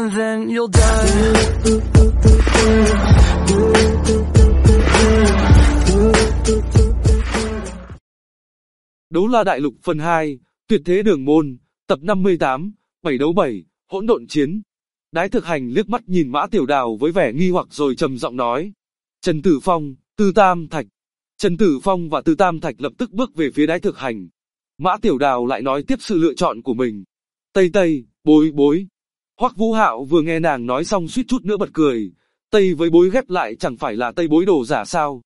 and then you'll die. Đấu La Đại Lục phần 2, Tuyệt Thế Đường Môn, tập 58, 7 đấu 7, hỗn độn chiến. Đái Thực Hành liếc mắt nhìn Mã Tiểu Đào với vẻ nghi hoặc rồi trầm giọng nói: Trần Tử Phong, Tư Tam Thạch. Trần Tử Phong và Tư Tam Thạch lập tức bước về phía Đái Thực Hành. Mã Tiểu Đào lại nói tiếp sự lựa chọn của mình. Tây Tây, Bối Bối. Hoắc Vũ Hạo vừa nghe nàng nói xong suýt chút nữa bật cười. Tây với Bối ghép lại chẳng phải là Tây Bối đồ giả sao?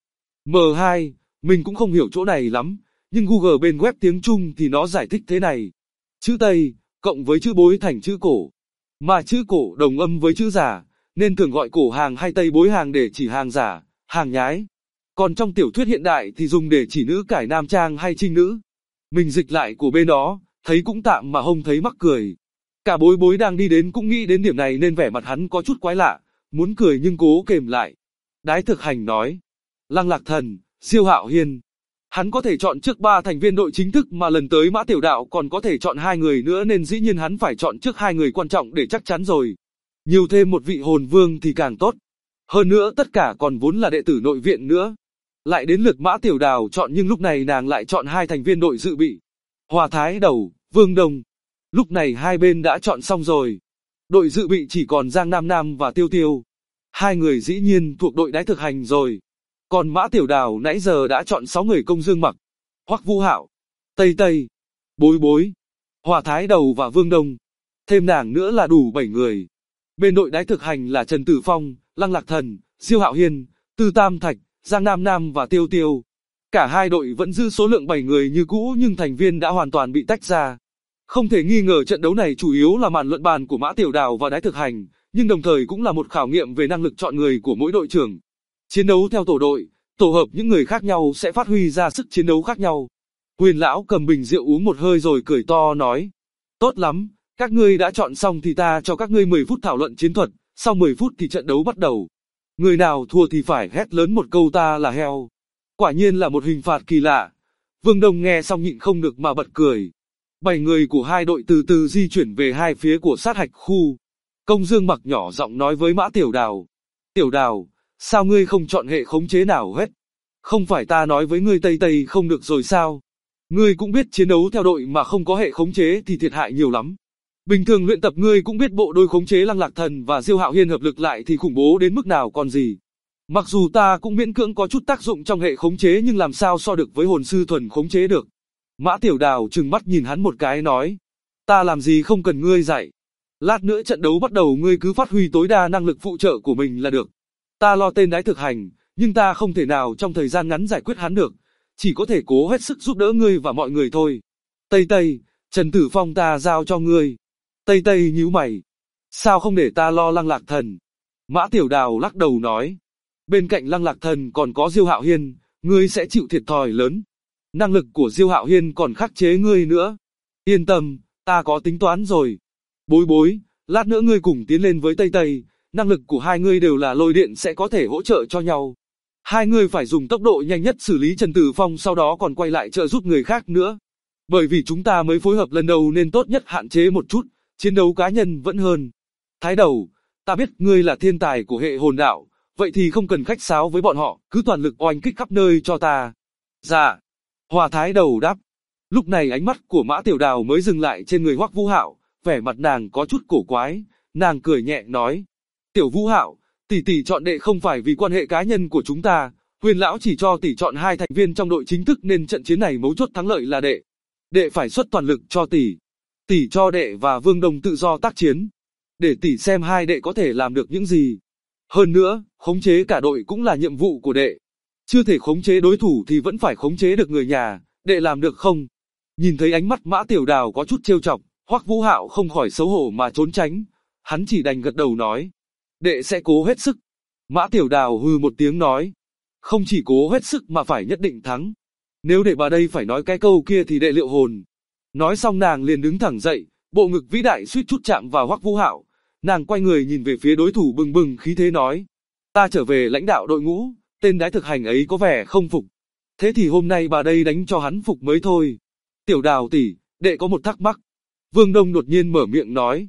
M2, mình cũng không hiểu chỗ này lắm, nhưng Google bên web tiếng Trung thì nó giải thích thế này. Chữ Tây, cộng với chữ Bối thành chữ cổ. Mà chữ cổ đồng âm với chữ giả, nên thường gọi cổ hàng hay Tây Bối hàng để chỉ hàng giả, hàng nhái. Còn trong tiểu thuyết hiện đại thì dùng để chỉ nữ cải nam trang hay trinh nữ. Mình dịch lại của bên đó, thấy cũng tạm mà không thấy mắc cười. Cả Bối Bối đang đi đến cũng nghĩ đến điểm này nên vẻ mặt hắn có chút quái lạ, muốn cười nhưng cố kềm lại. Đái Thực Hành nói: Lăng Lạc Thần, Diêu Hạo Hiên. Hắn có thể chọn trước 3 thành viên đội chính thức mà lần tới Mã Tiểu Đạo còn có thể chọn 2 người nữa nên dĩ nhiên hắn phải chọn trước 2 người quan trọng để chắc chắn rồi. Nhiều thêm một vị hồn vương thì càng tốt. Hơn nữa tất cả còn vốn là đệ tử nội viện nữa. Lại đến lượt Mã Tiểu Đào chọn nhưng lúc này nàng lại chọn 2 thành viên đội dự bị. Hòa Thái Đầu, Vương Đông. Lúc này hai bên đã chọn xong rồi. Đội dự bị chỉ còn Giang Nam Nam và Tiêu Tiêu. 2 người dĩ nhiên thuộc đội Đái Thực Hành rồi. Còn Mã Tiểu Đào nãy giờ đã chọn 6 người Công Dương Mặc, Hoắc Vũ Hạo, Tây Tây, Bối Bối, Hòa Thái Đầu và Vương Đông. Thêm nàng nữa là đủ 7 người. Bên đội Đái Thực Hành là Trần Tử Phong, Lăng Lạc Thần, Diêu Hạo Hiên, Tư Tam Thạch, Giang Nam Nam và Tiêu Tiêu. Cả hai đội vẫn giữ số lượng 7 người như cũ nhưng thành viên đã hoàn toàn bị tách ra. Không thể nghi ngờ trận đấu này chủ yếu là màn luận bàn của Mã Tiểu Đào và Đái Thực Hành, nhưng đồng thời cũng là một khảo nghiệm về năng lực chọn người của mỗi đội trưởng. Chiến đấu theo tổ đội, tổ hợp những người khác nhau sẽ phát huy ra sức chiến đấu khác nhau. Huyền lão cầm bình rượu uống một hơi rồi cười to nói: Tốt lắm, các ngươi đã chọn xong thì ta cho các ngươi 10 phút thảo luận chiến thuật, sau 10 phút thì trận đấu bắt đầu. Người nào thua thì phải hét lớn một câu ta là heo. Quả nhiên là một hình phạt kỳ lạ. Vương Đông nghe xong nhịn không được mà bật cười. 7 người của hai đội từ từ di chuyển về hai phía của sát hạch khu. Công Dương Mặc nhỏ giọng nói với Mã Tiểu Đào: Tiểu Đào, sao ngươi không chọn hệ khống chế nào hết? Không phải ta nói với ngươi Tây Tây không được rồi sao? Ngươi cũng biết chiến đấu theo đội mà không có hệ khống chế thì thiệt hại nhiều lắm. Bình thường luyện tập ngươi cũng biết bộ đôi khống chế Lăng Lạc Thần và Diêu Hạo Hiên hợp lực lại thì khủng bố đến mức nào còn gì. Mặc dù ta cũng miễn cưỡng có chút tác dụng trong hệ khống chế nhưng làm sao so được với hồn sư thuần khống chế được. Mã Tiểu Đào trừng mắt nhìn hắn một cái nói: Ta làm gì không cần ngươi dạy. Lát nữa trận đấu bắt đầu ngươi cứ phát huy tối đa năng lực phụ trợ của mình là được. Ta lo tên Đái Thực Hành, nhưng ta không thể nào trong thời gian ngắn giải quyết hắn được. Chỉ có thể cố hết sức giúp đỡ ngươi và mọi người thôi. Tây Tây, Trần Tử Phong ta giao cho ngươi. Tây Tây nhíu mày. Sao không để ta lo Lăng Lạc Thần? Mã Tiểu Đào lắc đầu nói: Bên cạnh Lăng Lạc Thần còn có Diêu Hạo Hiên, ngươi sẽ chịu thiệt thòi lớn. Năng lực của Diêu Hạo Hiên còn khắc chế ngươi nữa. Yên tâm, ta có tính toán rồi. Bối Bối, lát nữa ngươi cùng tiến lên với Tây Tây, năng lực của hai ngươi đều là lôi điện sẽ có thể hỗ trợ cho nhau. Hai ngươi phải dùng tốc độ nhanh nhất xử lý Trần Tử Phong sau đó còn quay lại trợ giúp người khác nữa. Bởi vì chúng ta mới phối hợp lần đầu nên tốt nhất hạn chế một chút, chiến đấu cá nhân vẫn hơn. Thái Đầu, ta biết ngươi là thiên tài của hệ hồn đạo, vậy thì không cần khách sáo với bọn họ, cứ toàn lực oanh kích khắp nơi cho ta. Dạ. Hòa Thái Đầu đáp. Lúc này ánh mắt của Mã Tiểu Đào mới dừng lại trên người Hoắc Vũ Hạo, vẻ mặt nàng có chút cổ quái, nàng cười nhẹ nói: Tiểu Vũ Hạo, tỷ tỷ chọn đệ không phải vì quan hệ cá nhân của chúng ta, Huyền lão chỉ cho tỷ chọn 2 thành viên trong đội chính thức nên trận chiến này mấu chốt thắng lợi là đệ. Đệ phải xuất toàn lực cho tỷ. Tỷ cho đệ và Vương Đông tự do tác chiến, để tỷ xem hai đệ có thể làm được những gì. Hơn nữa, khống chế cả đội cũng là nhiệm vụ của đệ. Chưa thể khống chế đối thủ thì vẫn phải khống chế được người nhà, đệ làm được không? Nhìn thấy ánh mắt Mã Tiểu Đào có chút trêu chọc, Hoắc Vũ Hạo không khỏi xấu hổ mà trốn tránh. Hắn chỉ đành gật đầu nói: Đệ sẽ cố hết sức. Mã Tiểu Đào hừ một tiếng nói: Không chỉ cố hết sức mà phải nhất định thắng. Nếu đệ bà đây phải nói cái câu kia thì đệ liệu hồn. Nói xong nàng liền đứng thẳng dậy, bộ ngực vĩ đại suýt chút chạm vào Hoắc Vũ Hạo. Nàng quay người nhìn về phía đối thủ bừng bừng khí thế nói: Ta trở về lãnh đạo đội ngũ, tên Đái Thực Hành ấy có vẻ không phục. Thế thì hôm nay bà đây đánh cho hắn phục mới thôi. Tiểu Đào tỷ, đệ có một thắc mắc. Vương Đông đột nhiên mở miệng nói: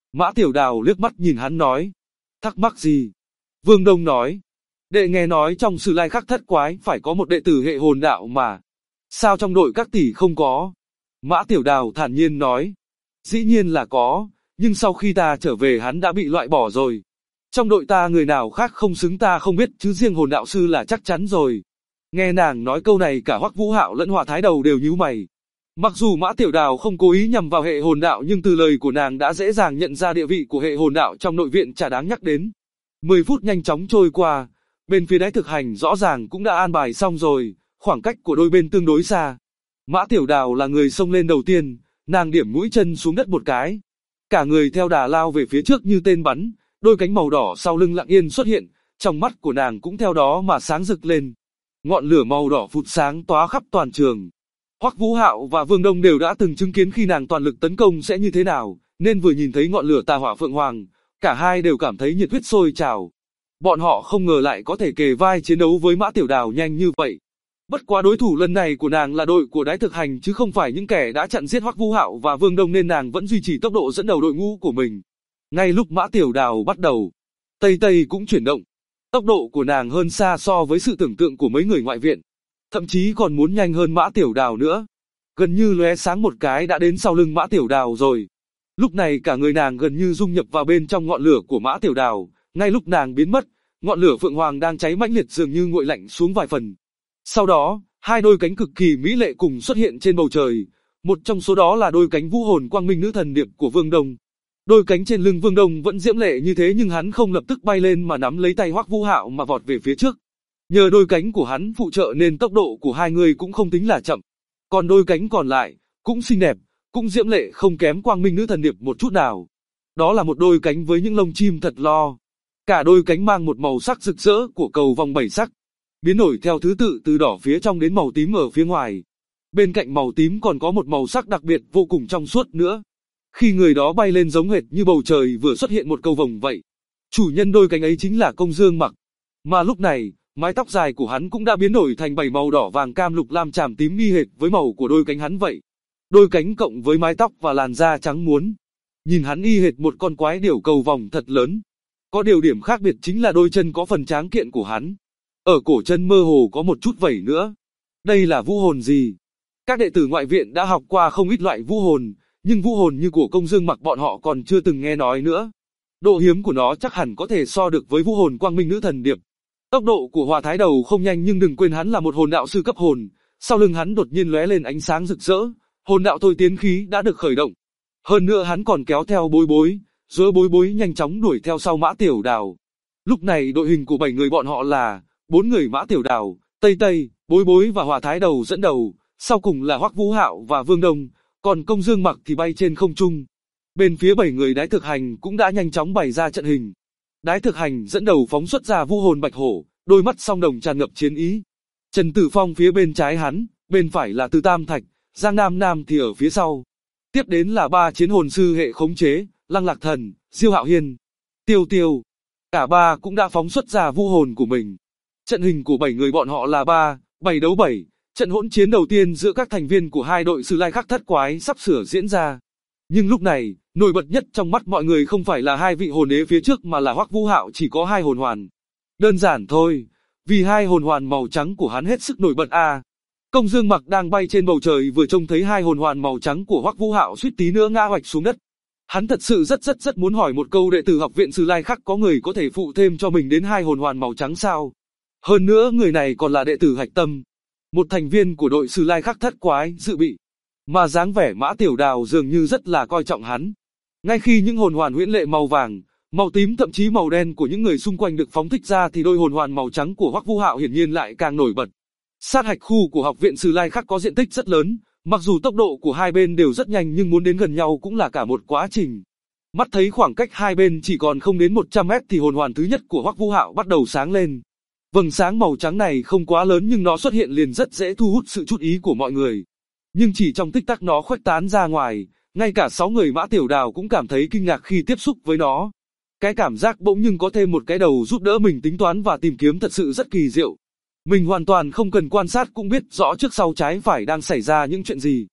Mã Tiểu Đào liếc mắt nhìn hắn nói. Thắc mắc gì? Vương Đông nói. Đệ nghe nói trong Sử Lai Khắc Thất Quái phải có một đệ tử hệ hồn đạo mà. Sao trong đội các tỷ không có? Mã Tiểu Đào thản nhiên nói. Dĩ nhiên là có, nhưng sau khi ta trở về hắn đã bị loại bỏ rồi. Trong đội ta người nào khác không xứng ta không biết, chứ riêng hồn đạo sư là chắc chắn rồi. Nghe nàng nói câu này cả Hoắc Vũ Hạo lẫn Hỏa Thái Đầu đều nhíu mày. Mặc dù Mã Tiểu Đào không cố ý nhằm vào hệ hồn đạo, nhưng từ lời của nàng đã dễ dàng nhận ra địa vị của hệ hồn đạo trong nội viện chả đáng nhắc đến. 10 phút nhanh chóng trôi qua, bên phía đáy thực hành rõ ràng cũng đã an bài xong rồi, khoảng cách của đôi bên tương đối xa. Mã Tiểu Đào là người xông lên đầu tiên, nàng điểm mũi chân xuống đất một cái. Cả người theo đà lao về phía trước như tên bắn, đôi cánh màu đỏ sau lưng lặng yên xuất hiện, trong mắt của nàng cũng theo đó mà sáng rực lên. Ngọn lửa màu đỏ phụt sáng tỏa khắp toàn trường. Hoắc Vũ Hạo và Vương Đông đều đã từng chứng kiến khi nàng toàn lực tấn công sẽ như thế nào, nên vừa nhìn thấy ngọn lửa tà hỏa Phượng Hoàng, cả hai đều cảm thấy nhiệt huyết sôi trào. Bọn họ không ngờ lại có thể kề vai chiến đấu với Mã Tiểu Đào nhanh như vậy. Bất quá đối thủ lần này của nàng là đội của Đái Thực Hành chứ không phải những kẻ đã chặn giết Hoắc Vũ Hạo và Vương Đông, nên nàng vẫn duy trì tốc độ dẫn đầu đội ngũ của mình. Ngay lúc Mã Tiểu Đào bắt đầu, Tây Tây cũng chuyển động. Tốc độ của nàng hơn xa so với sự tưởng tượng của mấy người ngoại viện. Thậm chí còn muốn nhanh hơn Mã Tiểu Đào nữa. Gần như lóe sáng một cái đã đến sau lưng Mã Tiểu Đào rồi. Lúc này cả người nàng gần như dung nhập vào bên trong ngọn lửa của Mã Tiểu Đào. Ngay lúc nàng biến mất, ngọn lửa Phượng Hoàng đang cháy mãnh liệt dường như nguội lạnh xuống vài phần. Sau đó, hai đôi cánh cực kỳ mỹ lệ cùng xuất hiện trên bầu trời. Một trong số đó là đôi cánh vũ hồn quang minh nữ thần điệp của Vương Đông. Đôi cánh trên lưng Vương Đông vẫn diễm lệ như thế, nhưng hắn không lập tức bay lên mà nắm lấy tay Hoắc Vũ Hạo mà vọt về phía trước. Nhờ đôi cánh của hắn phụ trợ nên tốc độ của hai người cũng không tính là chậm. Còn đôi cánh còn lại, cũng xinh đẹp, cũng diễm lệ không kém quang minh nữ thần điệp một chút nào. Đó là một đôi cánh với những lông chim thật lo. Cả đôi cánh mang một màu sắc rực rỡ của cầu vòng 7 sắc, biến đổi theo thứ tự từ đỏ phía trong đến màu tím ở phía ngoài. Bên cạnh màu tím còn có một màu sắc đặc biệt vô cùng trong suốt nữa. Khi người đó bay lên giống hệt như bầu trời vừa xuất hiện một cầu vồng vậy. Chủ nhân đôi cánh ấy chính là Công Dương Mặc. Mà lúc này, mái tóc dài của hắn cũng đã biến đổi thành 7 màu đỏ vàng cam lục lam chàm tím nghi hệt với màu của đôi cánh hắn vậy. Đôi cánh cộng với mái tóc và làn da trắng muốn. Nhìn hắn y hệt một con quái điểu cầu vòng thật lớn. Có điều điểm khác biệt chính là đôi chân có phần tráng kiện của hắn. Ở cổ chân mơ hồ có một chút vảy nữa. Đây là vũ hồn gì? Các đệ tử ngoại viện đã học qua không ít loại vũ hồn, nhưng vũ hồn như của Công Dương Mặc bọn họ còn chưa từng nghe nói nữa. Độ hiếm của nó chắc hẳn có thể so được với vũ hồn quang minh nữ thần điệp. Tốc độ của Hỏa Thái Đầu không nhanh, nhưng đừng quên hắn là một hồn đạo sư cấp hồn. Sau lưng hắn đột nhiên lóe lên ánh sáng rực rỡ, hồn đạo thôi tiến khí đã được khởi động. Hơn nữa hắn còn kéo theo Bối Bối, rồi Bối Bối nhanh chóng đuổi theo sau Mã Tiểu Đào. Lúc này đội hình của 7 người bọn họ là 4 người Mã Tiểu Đào, Tây Tây, Bối Bối và Hỏa Thái Đầu dẫn đầu, sau cùng là Hoắc Vũ Hạo và Vương Đông, còn Công Dương Mặc thì bay trên không trung. Bên phía 7 người Đái Thực Hành cũng đã nhanh chóng bày ra trận hình. Đái Thực Hành dẫn đầu phóng xuất ra vũ hồn bạch hổ, đôi mắt song đồng tràn ngập chiến ý. Trần Tử Phong phía bên trái hắn, bên phải là Từ Tam Thạch, Giang Nam Nam thì ở phía sau. Tiếp đến là 3 chiến hồn sư hệ khống chế, Lăng Lạc Thần, Diêu Hạo Hiên, Tiêu Tiêu. Cả ba cũng đã phóng xuất ra vũ hồn của mình. Trận hình của 7 người bọn họ là 7 đấu 7, trận hỗn chiến đầu tiên giữa các thành viên của hai đội Sử Lai Khắc Thất Quái sắp sửa diễn ra. Nhưng lúc này, nổi bật nhất trong mắt mọi người không phải là hai vị hồn đế phía trước mà là Hoắc Vũ Hạo chỉ có 2 hồn hoàn. Đơn giản thôi, vì 2 hồn hoàn màu trắng của hắn hết sức nổi bật a. Công Dương Mặc đang bay trên bầu trời vừa trông thấy 2 hồn hoàn màu trắng của Hoắc Vũ Hạo suýt tí nữa ngã hoạch xuống đất. Hắn thật sự rất muốn hỏi một câu, đệ tử học viện Sử Lai Khắc có người có thể phụ thêm cho mình đến 2 hồn hoàn màu trắng sao? Hơn nữa người này còn là đệ tử Hạch Tâm, một thành viên của đội Sử Lai Khắc Thất Quái dự bị. Mà dáng vẻ Mã Tiểu Đào dường như rất là coi trọng hắn. Ngay khi những hồn hoàn huyễn lệ màu vàng, màu tím thậm chí màu đen của những người xung quanh được phóng thích ra thì đôi hồn hoàn màu trắng của Hoắc Vũ Hạo hiển nhiên lại càng nổi bật. Sát hạch khu của học viện Sử Lai Khắc có diện tích rất lớn, mặc dù tốc độ của hai bên đều rất nhanh nhưng muốn đến gần nhau cũng là cả một quá trình. Mắt thấy khoảng cách hai bên chỉ còn không đến 100 mét thì hồn hoàn thứ nhất của Hoắc Vũ Hạo bắt đầu sáng lên. Vầng sáng màu trắng này không quá lớn nhưng nó xuất hiện liền rất dễ thu hút sự chú ý của mọi người. Nhưng chỉ trong tích tắc nó khuếch tán ra ngoài, ngay cả 6 người Mã Tiểu Đào cũng cảm thấy kinh ngạc khi tiếp xúc với nó. Cái cảm giác bỗng nhưng có thêm một cái đầu giúp đỡ mình tính toán và tìm kiếm thật sự rất kỳ diệu. Mình hoàn toàn không cần quan sát cũng biết rõ trước sau trái phải đang xảy ra những chuyện gì.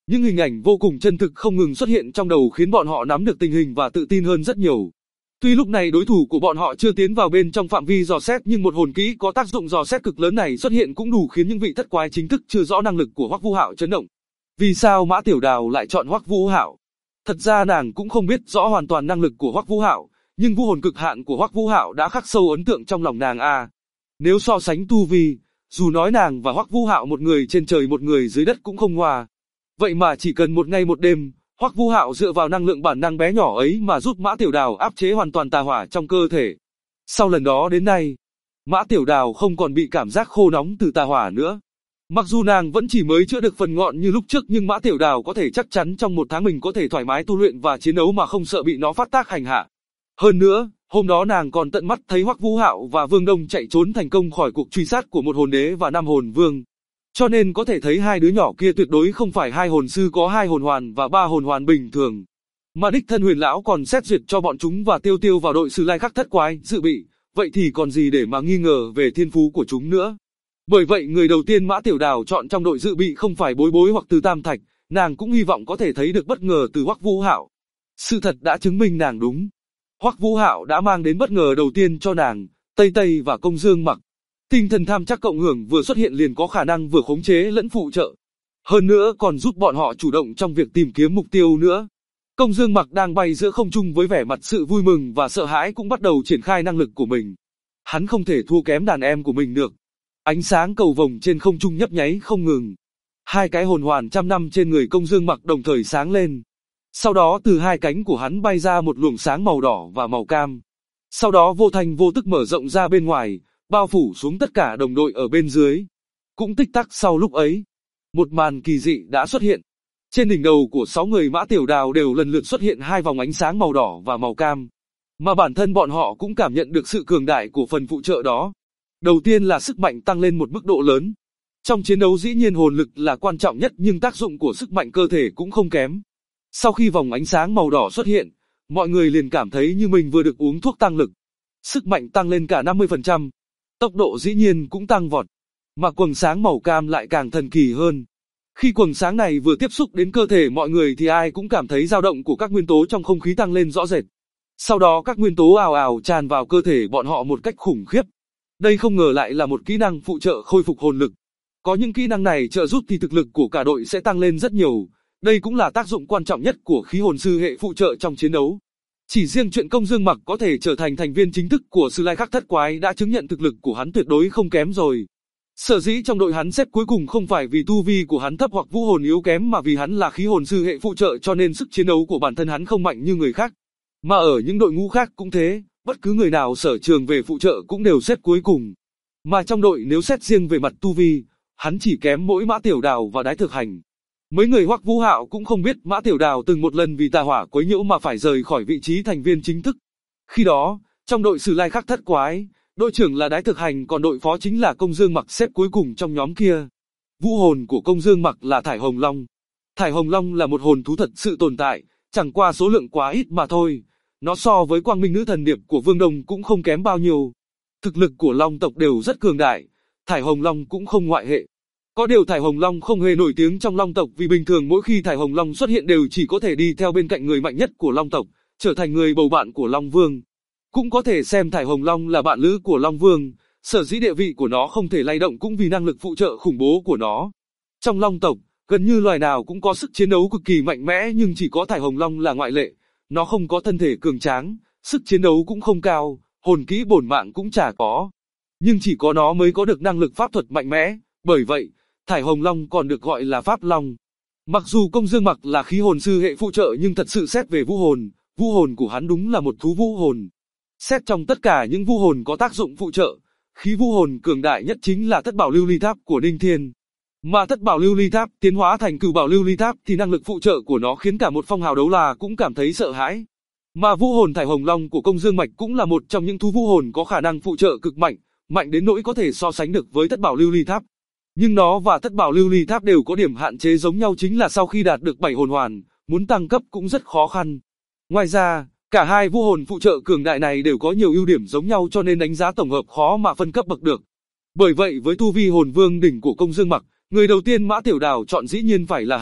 Những hình ảnh vô cùng chân thực không ngừng xuất hiện trong đầu khiến bọn họ nắm được tình hình và tự tin hơn rất nhiều. Tuy lúc này đối thủ của bọn họ chưa tiến vào bên trong phạm vi dò xét nhưng một hồn kỹ có tác dụng dò xét cực lớn này xuất hiện cũng đủ khiến những vị thất quái chính thức chưa rõ năng lực của Hoắc Vũ Hạo chấn động. Vì sao Mã Tiểu Đào lại chọn Hoắc Vũ Hạo? Thật ra nàng cũng không biết rõ hoàn toàn năng lực của Hoắc Vũ Hạo, nhưng vũ hồn cực hạn của Hoắc Vũ Hạo đã khắc sâu ấn tượng trong lòng nàng a. Nếu so sánh tu vi, dù nói nàng và Hoắc Vũ Hạo một người trên trời một người dưới đất cũng không hòa. Vậy mà chỉ cần một ngày một đêm, Hoắc Vũ Hạo dựa vào năng lượng bản năng bé nhỏ ấy mà giúp Mã Tiểu Đào áp chế hoàn toàn tà hỏa trong cơ thể. Sau lần đó đến nay, Mã Tiểu Đào không còn bị cảm giác khô nóng từ tà hỏa nữa. Mặc dù nàng vẫn chỉ mới chữa được phần ngọn như lúc trước nhưng Mã Tiểu Đào có thể chắc chắn trong một tháng mình có thể thoải mái tu luyện và chiến đấu mà không sợ bị nó phát tác hành hạ. Hơn nữa, hôm đó nàng còn tận mắt thấy Hoắc Vũ Hạo và Vương Đông chạy trốn thành công khỏi cuộc truy sát của một hồn đế và 5 hồn vương. Cho nên có thể thấy hai đứa nhỏ kia tuyệt đối không phải hai hồn sư có 2 hồn hoàn và 3 hồn hoàn bình thường. Mà đích thân Huyền lão còn xét duyệt cho bọn chúng và Tiêu Tiêu vào đội Sử Lai Khắc Thất Quái dự bị, vậy thì còn gì để mà nghi ngờ về thiên phú của chúng nữa. Bởi vậy người đầu tiên Mã Tiểu Đào chọn trong đội dự bị không phải Bối Bối hoặc Từ Tam Thạch, nàng cũng hy vọng có thể thấy được bất ngờ từ Hoắc Vũ Hạo. Sự thật đã chứng minh nàng đúng. Hoắc Vũ Hạo đã mang đến bất ngờ đầu tiên cho nàng, Tây Tây và Công Dương Mặc. Tinh thần tham chắc cộng hưởng vừa xuất hiện liền có khả năng vừa khống chế lẫn phụ trợ. Hơn nữa còn giúp bọn họ chủ động trong việc tìm kiếm mục tiêu nữa. Công Dương Mặc đang bay giữa không trung với vẻ mặt sự vui mừng và sợ hãi cũng bắt đầu triển khai năng lực của mình. Hắn không thể thua kém đàn em của mình được. Ánh sáng cầu vồng trên không trung nhấp nháy không ngừng. 2 cái hồn hoàn trăm năm trên người Công Dương Mặc đồng thời sáng lên. Sau đó từ 2 cánh của hắn bay ra một luồng sáng màu đỏ và màu cam. Sau đó vô thanh vô tức mở rộng ra bên ngoài, bao phủ xuống tất cả đồng đội ở bên dưới. Cũng tích tắc sau lúc ấy, một màn kỳ dị đã xuất hiện. Trên đỉnh đầu của 6 người Mã Tiểu Đào đều lần lượt xuất hiện 2 vòng ánh sáng màu đỏ và màu cam. Mà bản thân bọn họ cũng cảm nhận được sự cường đại của phần phụ trợ đó. Đầu tiên là sức mạnh tăng lên một mức độ lớn. Trong chiến đấu dĩ nhiên hồn lực là quan trọng nhất nhưng tác dụng của sức mạnh cơ thể cũng không kém. Sau khi vòng ánh sáng màu đỏ xuất hiện, mọi người liền cảm thấy như mình vừa được uống thuốc tăng lực. Sức mạnh tăng lên cả 50%. Tốc độ dĩ nhiên cũng tăng vọt. Mà quầng sáng màu cam lại càng thần kỳ hơn. Khi quầng sáng này vừa tiếp xúc đến cơ thể mọi người thì ai cũng cảm thấy dao động của các nguyên tố trong không khí tăng lên rõ rệt. Sau đó các nguyên tố ào ào tràn vào cơ thể bọn họ một cách khủng khiếp. Đây không ngờ lại là một kỹ năng phụ trợ khôi phục hồn lực. Có những kỹ năng này trợ giúp thì thực lực của cả đội sẽ tăng lên rất nhiều. Đây cũng là tác dụng quan trọng nhất của khí hồn sư hệ phụ trợ trong chiến đấu. Chỉ riêng chuyện Công Dương Mặc có thể trở thành thành viên chính thức của Sử Lai Khắc Thất Quái đã chứng nhận thực lực của hắn tuyệt đối không kém rồi. Sở dĩ trong đội hắn xếp cuối cùng không phải vì tu vi của hắn thấp hoặc vũ hồn yếu kém mà vì hắn là khí hồn sư hệ phụ trợ cho nên sức chiến đấu của bản thân hắn không mạnh như người khác. Mà ở những đội ngũ khác cũng thế, bất cứ người nào sở trường về phụ trợ cũng đều xếp cuối cùng. Mà trong đội nếu xét riêng về mặt tu vi, hắn chỉ kém mỗi Mã Tiểu Đào và Đái Thực Hành. Mấy người Hoắc Vũ Hạo cũng không biết Mã Tiểu Đào từng một lần vì tà hỏa quấy nhiễu mà phải rời khỏi vị trí thành viên chính thức. Khi đó, trong đội Sử Lai Khắc Thất Quái, đội trưởng là Đái Thực Hành còn đội phó chính là Công Dương Mặc xếp cuối cùng trong nhóm kia. Vũ hồn của Công Dương Mặc là Thải Hồng Long. Thải Hồng Long là một hồn thú thật sự tồn tại, chẳng qua số lượng quá ít mà thôi. Nó so với Quang Minh Nữ Thần Điệp của Vương Đông cũng không kém bao nhiêu. Thực lực của Long tộc đều rất cường đại, Thải Hồng Long cũng không ngoại hệ. Có điều Thải Hồng Long không hề nổi tiếng trong Long tộc vì bình thường mỗi khi Thải Hồng Long xuất hiện đều chỉ có thể đi theo bên cạnh người mạnh nhất của Long tộc, trở thành người bầu bạn của Long Vương. Cũng có thể xem Thải Hồng Long là bạn lữ của Long Vương, sở dĩ địa vị của nó không thể lay động cũng vì năng lực phụ trợ khủng bố của nó. Trong Long tộc, gần như loài nào cũng có sức chiến đấu cực kỳ mạnh mẽ nhưng chỉ có Thải Hồng Long là ngoại lệ. Nó không có thân thể cường tráng, sức chiến đấu cũng không cao, hồn kỹ bổn mạng cũng chả có. Nhưng chỉ có nó mới có được năng lực pháp thuật mạnh mẽ, bởi vậy, Thải Hồng Long còn được gọi là Pháp Long. Mặc dù Công Dương Mặc là khí hồn sư hệ phụ trợ nhưng thật sự xét về vũ hồn của hắn đúng là một thú vũ hồn. Xét trong tất cả những vũ hồn có tác dụng phụ trợ, khí vũ hồn cường đại nhất chính là Thất Bảo Lưu Ly Tháp của Ninh Thiên. Mà Thất Bảo Lưu Ly Tháp tiến hóa thành Cửu Bảo Lưu Ly Tháp thì năng lực phụ trợ của nó khiến cả một phong hào đấu la cũng cảm thấy sợ hãi. Mà vũ hồn Thải Hồng Long của Công Dương Mạch cũng là một trong những thú vũ hồn có khả năng phụ trợ cực mạnh, mạnh đến nỗi có thể so sánh được với Thất Bảo Lưu Ly Tháp. Nhưng nó và Thất Bảo Lưu Ly Tháp đều có điểm hạn chế giống nhau chính là sau khi đạt được 7 hồn hoàn, muốn tăng cấp cũng rất khó khăn. Ngoài ra, cả hai vũ hồn phụ trợ cường đại này đều có nhiều ưu điểm giống nhau cho nên đánh giá tổng hợp khó mà phân cấp bậc được. Bởi vậy với tu vi hồn vương đỉnh của Công Dương Mặc, người đầu tiên Mã Tiểu Đào chọn dĩ nhiên phải là hắn,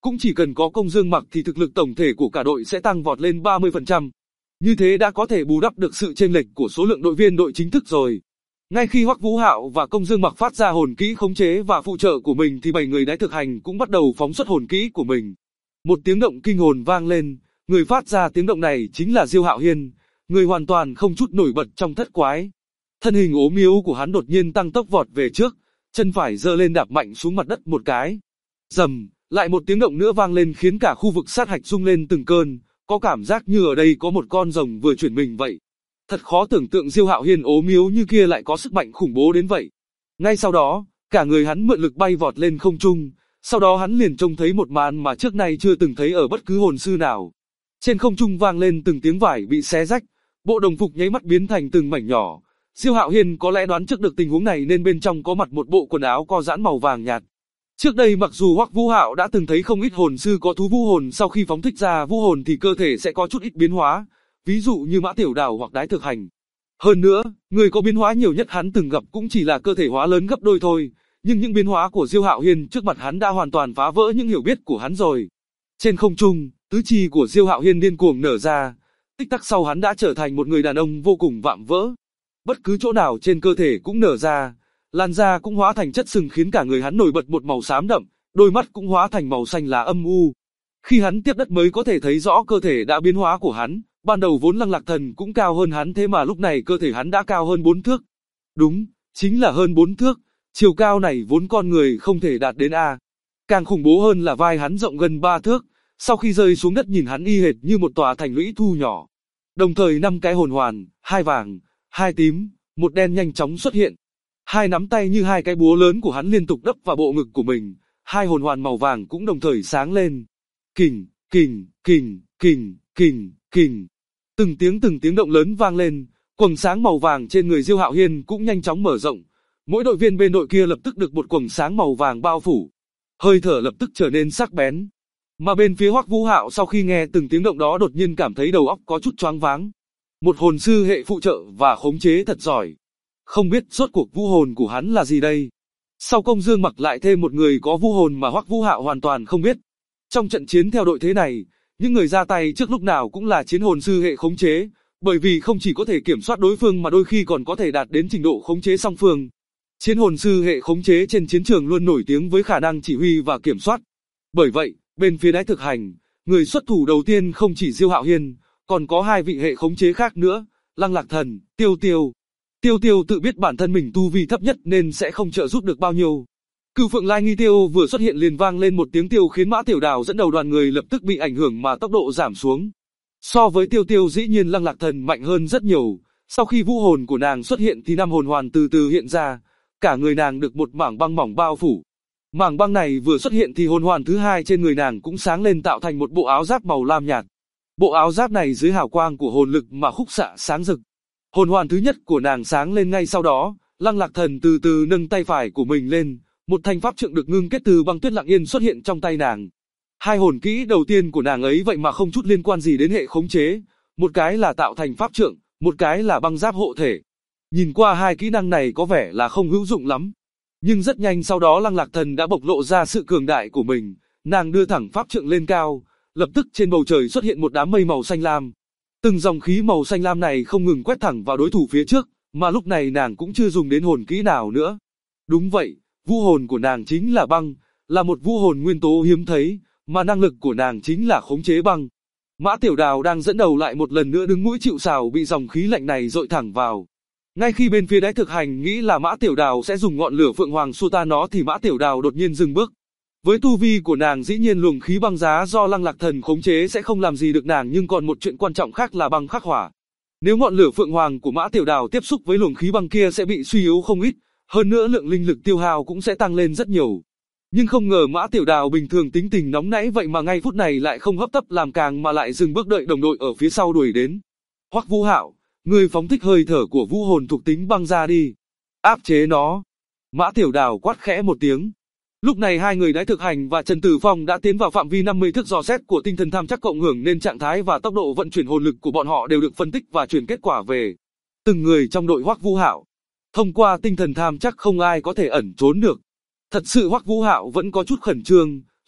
cũng chỉ cần có Công Dương Mặc thì thực lực tổng thể của cả đội sẽ tăng vọt lên 30%. Như thế đã có thể bù đắp được sự chênh lệch của số lượng đội viên đội chính thức rồi. Ngay khi Hoắc Vũ Hạo và Công Dương Mặc phát ra hồn kỹ khống chế và phụ trợ của mình thì 7 người đái thực hành cũng bắt đầu phóng xuất hồn kỹ của mình. Một tiếng động kinh hồn vang lên, người phát ra tiếng động này chính là Diêu Hạo Hiên, người hoàn toàn không chút nổi bật trong thất quái. Thân hình ốm yếu của hắn đột nhiên tăng tốc vọt về trước, chân phải giơ lên đạp mạnh xuống mặt đất một cái. Rầm, lại một tiếng động nữa vang lên khiến cả khu vực sát hạch rung lên từng cơn, có cảm giác như ở đây có một con rồng vừa chuyển mình vậy. Thật khó tưởng tượng Diêu Hạo Hiên ốm yếu như kia lại có sức mạnh khủng bố đến vậy. Ngay sau đó, cả người hắn mượn lực bay vọt lên không trung, sau đó hắn liền trông thấy một màn mà trước nay chưa từng thấy ở bất cứ hồn sư nào. Trên không trung vang lên từng tiếng vải bị xé rách, bộ đồng phục nháy mắt biến thành từng mảnh nhỏ. Diêu Hạo Hiên có lẽ đoán trước được tình huống này nên bên trong có mặc một bộ quần áo co giãn màu vàng nhạt. Trước đây mặc dù Hoắc Vũ Hạo đã từng thấy không ít hồn sư có thú vũ hồn sau khi phóng thích ra vũ hồn thì cơ thể sẽ có chút ít biến hóa, ví dụ như Mã Tiểu Đào hoặc Đái Thực Hành. Hơn nữa, người có biến hóa nhiều nhất hắn từng gặp cũng chỉ là cơ thể hóa lớn gấp đôi thôi, nhưng những biến hóa của Diêu Hạo Hiên trước mặt hắn đã hoàn toàn phá vỡ những hiểu biết của hắn rồi. Trên không trung, tứ chi của Diêu Hạo Hiên điên cuồng nở ra, tích tắc sau hắn đã trở thành một người đàn ông vô cùng vạm vỡ. Bất cứ chỗ nào trên cơ thể cũng nở ra, làn da cũng hóa thành chất sừng khiến cả người hắn nổi bật một màu xám đậm, đôi mắt cũng hóa thành màu xanh lá âm u. Khi hắn tiếp đất mới có thể thấy rõ cơ thể đã biến hóa của hắn, ban đầu vốn Lăng Lạc Thần cũng cao hơn hắn thế mà lúc này cơ thể hắn đã cao hơn 4 thước. Đúng, chính là hơn 4 thước, chiều cao này vốn con người không thể đạt đến a. Càng khủng bố hơn là vai hắn rộng gần 3 thước, sau khi rơi xuống đất nhìn hắn y hệt như một tòa thành lũy thu nhỏ. Đồng thời 5 cái hồn hoàn, 2 vàng, 2 tím, 1 đen nhanh chóng xuất hiện. 2 nắm tay như 2 cái búa lớn của hắn liên tục đập vào bộ ngực của mình, 2 hồn hoàn màu vàng cũng đồng thời sáng lên. Kình, kình, kình, kình, kình, kình. Từng tiếng động lớn vang lên, quầng sáng màu vàng trên người Diêu Hạo Hiên cũng nhanh chóng mở rộng. Mỗi đội viên bên đội kia lập tức được một quầng sáng màu vàng bao phủ. Hơi thở lập tức trở nên sắc bén. Mà bên phía Hoắc Vũ Hạo sau khi nghe từng tiếng động đó đột nhiên cảm thấy đầu óc có chút choáng váng. Một hồn sư hệ phụ trợ và khống chế thật giỏi. Không biết rốt cuộc vũ hồn của hắn là gì đây? Sau Công Dương Mặc lại thêm một người có vũ hồn mà Hoắc Vũ Hạo hoàn toàn không biết. Trong trận chiến theo đội thế này, những người ra tay trước lúc nào cũng là chiến hồn sư hệ khống chế, bởi vì không chỉ có thể kiểm soát đối phương mà đôi khi còn có thể đạt đến trình độ khống chế song phương. Chiến hồn sư hệ khống chế trên chiến trường luôn nổi tiếng với khả năng chỉ huy và kiểm soát. Bởi vậy, bên phía Đái Thực Hành, người xuất thủ đầu tiên không chỉ Diêu Hạo Hiên, còn có 2 vị hệ khống chế khác nữa, Lăng Lạc Thần, Tiêu Tiêu. Tiêu Tiêu tự biết bản thân mình tu vi thấp nhất nên sẽ không trợ giúp được bao nhiêu. Cửu Phượng Lai Nghi Tiêu vừa xuất hiện liền vang lên một tiếng tiêu khiến Mã Tiểu Đào dẫn đầu đoàn người lập tức bị ảnh hưởng mà tốc độ giảm xuống. So với Tiêu Tiêu dĩ nhiên Lăng Lạc Thần mạnh hơn rất nhiều, sau khi vũ hồn của nàng xuất hiện thì 5 hồn hoàn từ từ hiện ra, cả người nàng được một mảng băng mỏng bao phủ. Mảng băng này vừa xuất hiện thì hồn hoàn thứ 2 trên người nàng cũng sáng lên tạo thành một bộ áo giáp màu lam nhạt. Bộ áo giáp này dưới hào quang của hồn lực mà khúc xạ sáng rực. Hồn hoàn thứ nhất của nàng sáng lên ngay sau đó, Lăng Lạc Thần từ từ nâng tay phải của mình lên, một thanh pháp trượng được ngưng kết từ băng tuyết lặng yên xuất hiện trong tay nàng. 2 hồn kỹ đầu tiên của nàng ấy vậy mà không chút liên quan gì đến hệ khống chế, một cái là tạo thành pháp trượng, một cái là băng giáp hộ thể. Nhìn qua 2 kỹ năng này có vẻ là không hữu dụng lắm, nhưng rất nhanh sau đó Lăng Lạc Thần đã bộc lộ ra sự cường đại của mình, nàng đưa thẳng pháp trượng lên cao, lập tức trên bầu trời xuất hiện một đám mây màu xanh lam. Từng dòng khí màu xanh lam này không ngừng quét thẳng vào đối thủ phía trước, mà lúc này nàng cũng chưa dùng đến hồn kỹ nào nữa. Đúng vậy, vũ hồn của nàng chính là băng, là một vũ hồn nguyên tố hiếm thấy, mà năng lực của nàng chính là khống chế băng. Mã Tiểu Đào đang dẫn đầu lại một lần nữa đứng mũi chịu sào bị dòng khí lạnh này dội thẳng vào. Ngay khi bên phía Đái Thực Hành nghĩ là Mã Tiểu Đào sẽ dùng ngọn lửa Phượng Hoàng xua tan nó thì Mã Tiểu Đào đột nhiên dừng bước. Với tu vi của nàng dĩ nhiên luồng khí băng giá do Lăng Lạc Thần khống chế sẽ không làm gì được nàng, nhưng còn một chuyện quan trọng khác là băng khắc hỏa. Nếu ngọn lửa Phượng Hoàng của Mã Tiểu Đào tiếp xúc với luồng khí băng kia sẽ bị suy yếu không ít, hơn nữa lượng linh lực tiêu hao cũng sẽ tăng lên rất nhiều. Nhưng không ngờ Mã Tiểu Đào bình thường tính tình nóng nảy vậy mà ngay phút này lại không hấp tấp làm càng mà lại dừng bước đợi đồng đội ở phía sau đuổi đến. Hoắc Vũ Hạo, ngươi phóng thích hơi thở của vũ hồn thuộc tính băng ra đi. Áp chế nó. Mã Tiểu Đào quát khẽ một tiếng. Lúc này 2 người Đái Thực Hành và Trần Tử Phong đã tiến vào phạm vi 50 thước dò xét của tinh thần tham chắc cộng hưởng nên trạng thái và tốc độ vận chuyển hồn lực của bọn họ đều được phân tích và truyền kết quả về. Từng người trong đội Hoắc Vũ Hạo. Thông qua tinh thần tham chắc không ai có thể ẩn trốn được. Thật sự Hoắc Vũ Hạo vẫn có chút khẩn trương,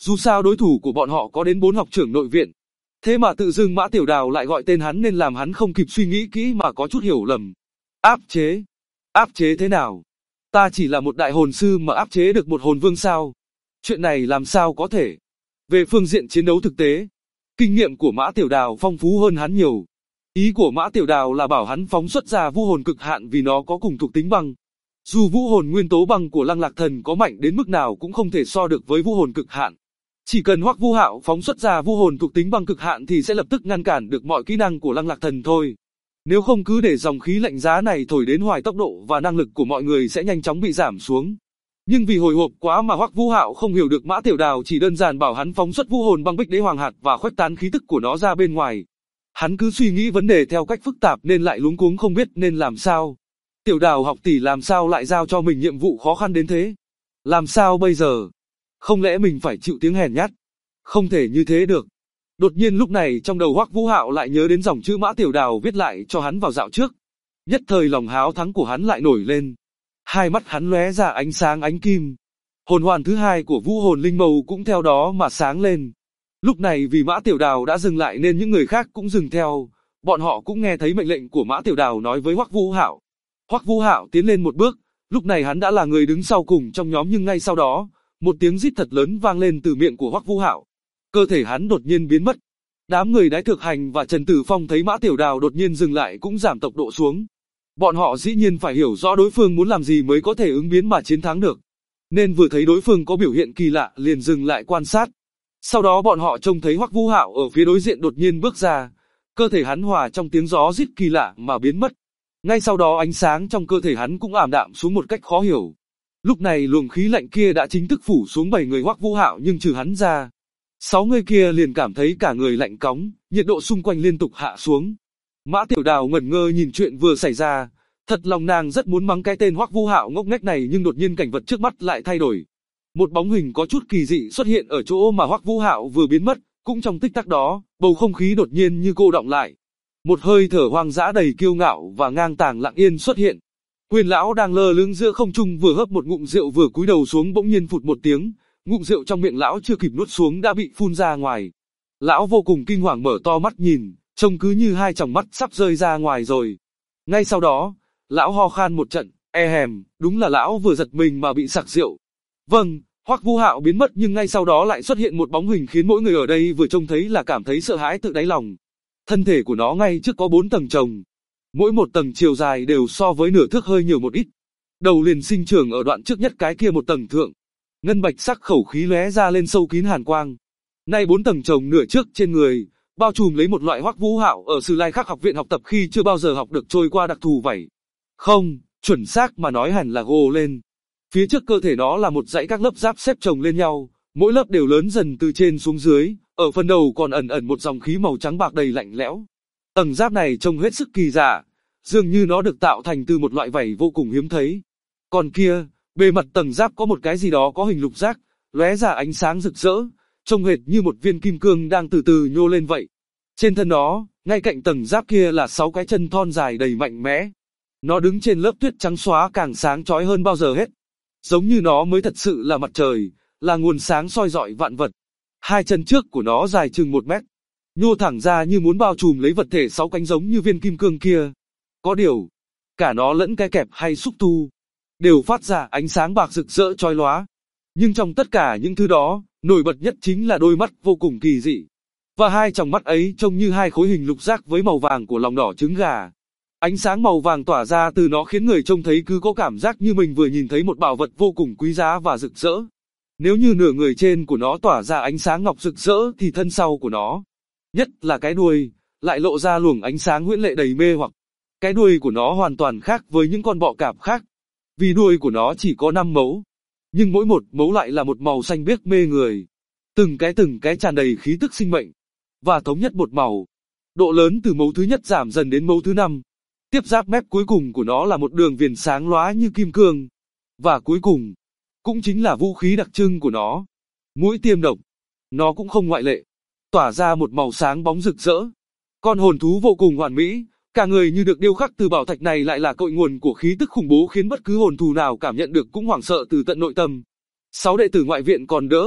Dù sao đối thủ của bọn họ có đến 4 học trưởng nội viện. Thế mà tự dưng Mã Tiểu Đào lại gọi tên hắn nên làm hắn không kịp suy nghĩ kỹ mà có chút hiểu lầm. Áp chế? Áp chế thế nào? Ta chỉ là một đại hồn sư mà áp chế được một hồn vương sao? Chuyện này làm sao có thể? Về phương diện chiến đấu thực tế, kinh nghiệm của Mã Tiểu Đào phong phú hơn hắn nhiều. Ý của Mã Tiểu Đào là bảo hắn phóng xuất ra vũ hồn cực hạn vì nó có cùng thuộc tính băng. Dù vũ hồn nguyên tố băng của Lăng Lạc Thần có mạnh đến mức nào cũng không thể so được với vũ hồn cực hạn. Chỉ cần Hoắc Vũ Hạo phóng xuất ra vũ hồn thuộc tính băng cực hạn thì sẽ lập tức ngăn cản được mọi kỹ năng của Lăng Lạc Thần thôi. Nếu không cứ để dòng khí lạnh giá này thổi đến hoài, tốc độ và năng lực của mọi người sẽ nhanh chóng bị giảm xuống. Nhưng vì hồi hộp quá mà Hoắc Vũ Hạo không hiểu được Mã Tiểu Đào chỉ đơn giản bảo hắn phóng xuất vũ hồn băng bích đế hoàng hạt và khuếch tán khí tức của nó ra bên ngoài. Hắn cứ suy nghĩ vấn đề theo cách phức tạp nên lại luống cuống không biết nên làm sao. Tiểu Đào học tỷ làm sao lại giao cho mình nhiệm vụ khó khăn đến thế? Làm sao bây giờ? Không lẽ mình phải chịu tiếng hèn nhát? Không thể như thế được. Đột nhiên lúc này trong đầu Hoắc Vũ Hạo lại nhớ đến dòng chữ Mã Tiểu Đào viết lại cho hắn vào dạo trước. Nhất thời lòng háo thắng của hắn lại nổi lên. Hai mắt hắn lóe ra ánh sáng ánh kim. Hồn hoàn thứ hai của vũ hồn linh mâu cũng theo đó mà sáng lên. Lúc này vì Mã Tiểu Đào đã dừng lại nên những người khác cũng dừng theo. Bọn họ cũng nghe thấy mệnh lệnh của Mã Tiểu Đào nói với Hoắc Vũ Hạo. Hoắc Vũ Hạo tiến lên một bước. Lúc này hắn đã là người đứng sau cùng trong nhóm, nhưng ngay sau đó, một tiếng rít thật lớn vang lên từ miệng của Hoắc Vũ Hạo. Cơ thể hắn đột nhiên biến mất. Đám người Đái Thực Hành và Trần Tử Phong thấy Mã Tiểu Đào đột nhiên dừng lại cũng giảm tốc độ xuống. Bọn họ dĩ nhiên phải hiểu rõ đối phương muốn làm gì mới có thể ứng biến mà chiến thắng được. Nên vừa thấy đối phương có biểu hiện kỳ lạ liền dừng lại quan sát. Sau đó bọn họ trông thấy Hoắc Vũ Hạo ở phía đối diện đột nhiên bước ra. Cơ thể hắn hòa trong tiếng gió rít kỳ lạ mà biến mất. Ngay sau đó ánh sáng trong cơ thể hắn cũng ảm đạm xuống một cách khó hiểu. Lúc này luồng khí lạnh kia đã chính thức phủ xuống 7 người Hoắc Vũ Hạo, nhưng trừ hắn ra, 6 người kia liền cảm thấy cả người lạnh cóng, nhiệt độ xung quanh liên tục hạ xuống. Mã Tiểu Đào ngẩn ngơ nhìn chuyện vừa xảy ra, thật lòng nàng rất muốn mắng cái tên Hoắc Vũ Hạo ngốc nghếch này, nhưng đột nhiên cảnh vật trước mắt lại thay đổi. Một bóng hình có chút kỳ dị xuất hiện ở chỗ mà Hoắc Vũ Hạo vừa biến mất, cũng trong tích tắc đó, bầu không khí đột nhiên như cô đọng lại. Một hơi thở hoang dã đầy kiêu ngạo và ngang tàng lặng yên xuất hiện. Huyền lão đang lơ lửng giữa không trung vừa hớp một ngụm rượu vừa cúi đầu xuống, bỗng nhiên phụt một tiếng, ngụm rượu trong miệng lão chưa kịp nuốt xuống đã bị phun ra ngoài. Lão vô cùng kinh hoàng mở to mắt nhìn, trông cứ như hai tròng mắt sắp rơi ra ngoài rồi. Ngay sau đó, lão ho khan một trận, đúng là lão vừa giật mình mà bị sặc rượu. Vâng, Hoắc Vũ Hạo biến mất nhưng ngay sau đó lại xuất hiện một bóng hình khiến mỗi người ở đây vừa trông thấy là cảm thấy sợ hãi tự đáy lòng. Thân thể của nó ngay trước có 4 tầng chồng. Mỗi một tầng chiều dài đều so với nửa thước hơi nhiều một ít. Đầu liền sinh trưởng ở đoạn trước nhất cái kia một tầng thượng. Ngân bạch sắc khẩu khí lóe ra lên sâu kín hàn quang. Nay 4 tầng chồng nửa trước trên người, bao trùm lấy một loại Hoắc Vũ Hạo ở Sử Lai Khắc học viện học tập khi chưa bao giờ học được trôi qua đặc thù vảy. Không, chuẩn xác mà nói hẳn là gồ lên. Phía trước cơ thể nó là một dãy các lớp giáp xếp chồng lên nhau, mỗi lớp đều lớn dần từ trên xuống dưới, ở phần đầu còn ẩn ẩn một dòng khí màu trắng bạc đầy lạnh lẽo. Tầng giáp này trông hết sức kỳ lạ, dường như nó được tạo thành từ một loại vảy vô cùng hiếm thấy. Còn kia, bề mặt tầng giáp có một cái gì đó có hình lục giác, lóe ra ánh sáng rực rỡ, trông hệt như một viên kim cương đang từ từ nhô lên vậy. Trên thân nó, ngay cạnh tầng giáp kia là 6 cái chân thon dài đầy mạnh mẽ. Nó đứng trên lớp tuyết trắng xóa càng sáng chói hơn bao giờ hết. Giống như nó mới thật sự là mặt trời, là nguồn sáng soi rọi vạn vật. Hai chân trước của nó dài chừng 1 mét, nhô thẳng ra như muốn bao trùm lấy vật thể 6 cánh giống như viên kim cương kia. Có điều, cả nó lẫn cái kẹp hay xúc tu, đều phát ra ánh sáng bạc rực rỡ chói lóa. Nhưng trong tất cả những thứ đó, nổi bật nhất chính là đôi mắt vô cùng kỳ dị. Và hai tròng mắt ấy trông như hai khối hình lục giác với màu vàng của lòng đỏ trứng gà. Ánh sáng màu vàng tỏa ra từ nó khiến người trông thấy cứ có cảm giác như mình vừa nhìn thấy một bảo vật vô cùng quý giá và rực rỡ. Nếu như nửa người trên của nó tỏa ra ánh sáng ngọc rực rỡ thì thân sau của nó, nhất là cái đuôi, lại lộ ra luồng ánh sáng huyễn lệ đầy mê hoặc. Cái đuôi của nó hoàn toàn khác với những con bọ cạp khác, vì đuôi của nó chỉ có 5 mấu, nhưng mỗi một mấu lại là một màu xanh biếc mê người. Từng cái tràn đầy khí tức sinh mệnh, và thống nhất một màu. Độ lớn từ mấu thứ nhất giảm dần đến mấu thứ 5. Tiếp giáp mép cuối cùng của nó là một đường viền sáng lóa như kim cương. Và cuối cùng, cũng chính là vũ khí đặc trưng của nó, mũi tiêm độc. Nó cũng không ngoại lệ, tỏa ra một màu sáng bóng rực rỡ. Con hồn thú vô cùng hoàn mỹ, cả người như được điêu khắc từ bảo thạch này lại là cội nguồn của khí tức khủng bố khiến bất cứ hồn thú nào cảm nhận được cũng hoảng sợ từ tận nội tâm. 6 đệ tử ngoại viện còn đỡ,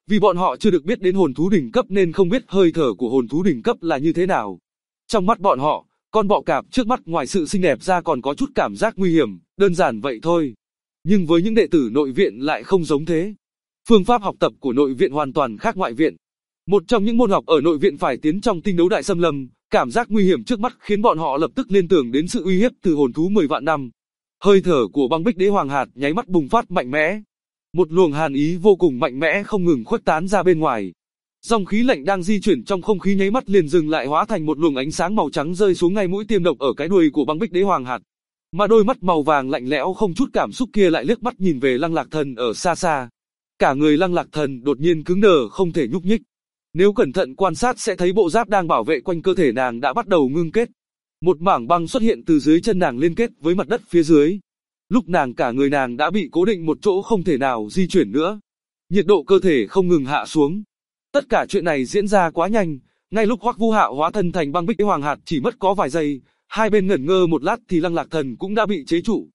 Vì bọn họ chưa được biết đến hồn thú đỉnh cấp nên không biết hơi thở của hồn thú đỉnh cấp là như thế nào. Trong mắt bọn họ, con bọ cạp trước mắt ngoài sự xinh đẹp ra còn có chút cảm giác nguy hiểm, đơn giản vậy thôi. Nhưng với những đệ tử nội viện lại không giống thế. Phương pháp học tập của nội viện hoàn toàn khác ngoại viện. Một trong những môn học ở nội viện phải tiến trong tinh đấu đại xâm lâm, cảm giác nguy hiểm trước mắt khiến bọn họ lập tức liên tưởng đến sự uy hiếp từ hồn thú 10 vạn năm. Hơi thở của băng bích đế hoàng hạt nháy mắt bùng phát mạnh mẽ. Một luồng hàn ý vô cùng mạnh mẽ không ngừng khuếch tán ra bên ngoài. Dòng khí lạnh đang di chuyển trong không khí nháy mắt liền dừng lại hóa thành một luồng ánh sáng màu trắng rơi xuống ngay mũi tiêm độc ở cái đuôi của băng bích đế hoàng hạt. Mà đôi mắt màu vàng lạnh lẽo không chút cảm xúc kia lại liếc mắt nhìn về Lăng Lạc Thần ở xa xa. Cả người Lăng Lạc Thần đột nhiên cứng đờ không thể nhúc nhích. Nếu cẩn thận quan sát sẽ thấy bộ giáp đang bảo vệ quanh cơ thể nàng đã bắt đầu ngưng kết. Một mảng băng xuất hiện từ dưới chân nàng liên kết với mặt đất phía dưới. Lúc cả người nàng đã bị cố định một chỗ không thể nào di chuyển nữa. Nhiệt độ cơ thể không ngừng hạ xuống. Tất cả chuyện này diễn ra quá nhanh, ngay lúc Hoắc Vũ Hạo hóa thân thành băng bích đế hoàng hạt chỉ mất có vài giây, hai bên ngẩn ngơ một lát thì Lăng Lạc Thần cũng đã bị chế trụ.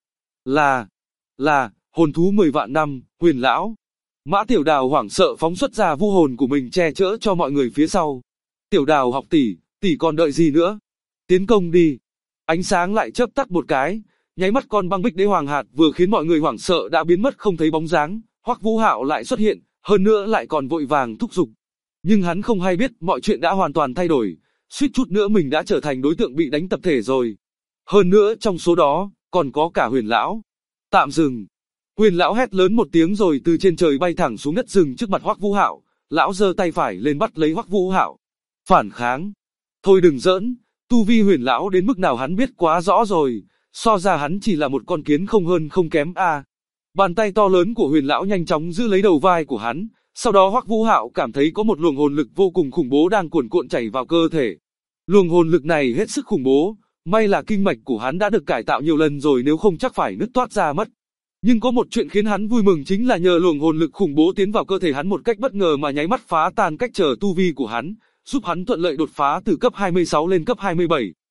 Là, hồn thú 10 vạn năm, Huyền lão. Mã Tiểu Đào hoảng sợ phóng xuất ra vu hồn của mình che chở cho mọi người phía sau. Tiểu Đào học tỷ còn đợi gì nữa? Tiến công đi. Ánh sáng lại chớp tắt một cái, nháy mắt con băng bích đế hoàng hạt vừa khiến mọi người hoảng sợ đã biến mất không thấy bóng dáng, Hoắc Vũ Hạo lại xuất hiện, hơn nữa lại còn vội vàng thúc giục. Nhưng hắn không hay biết mọi chuyện đã hoàn toàn thay đổi, suýt chút nữa mình đã trở thành đối tượng bị đánh tập thể rồi. Hơn nữa trong số đó, còn có cả Huyền lão. Tạm dừng. Huyền lão hét lớn một tiếng rồi từ trên trời bay thẳng xuống đất dừng trước mặt Hoắc Vũ Hạo, lão giơ tay phải lên bắt lấy Hoắc Vũ Hạo. Phản kháng. Thôi đừng giỡn, tu vi Huyền lão đến mức nào hắn biết quá rõ rồi, so ra hắn chỉ là một con kiến không hơn không kém a. Bàn tay to lớn của Huyền lão nhanh chóng giữ lấy đầu vai của hắn, sau đó Hoắc Vũ Hạo cảm thấy có một luồng hồn lực vô cùng khủng bố đang cuồn cuộn chảy vào cơ thể. Luồng hồn lực này hết sức khủng bố, may là kinh mạch của hắn đã được cải tạo nhiều lần rồi nếu không chắc phải nứt toát ra mất. Nhưng có một chuyện khiến hắn vui mừng chính là nhờ luồng hồn lực khủng bố tiến vào cơ thể hắn một cách bất ngờ mà nháy mắt phá tan cách trở tu vi của hắn, giúp hắn thuận lợi đột phá từ cấp 26 lên cấp 27.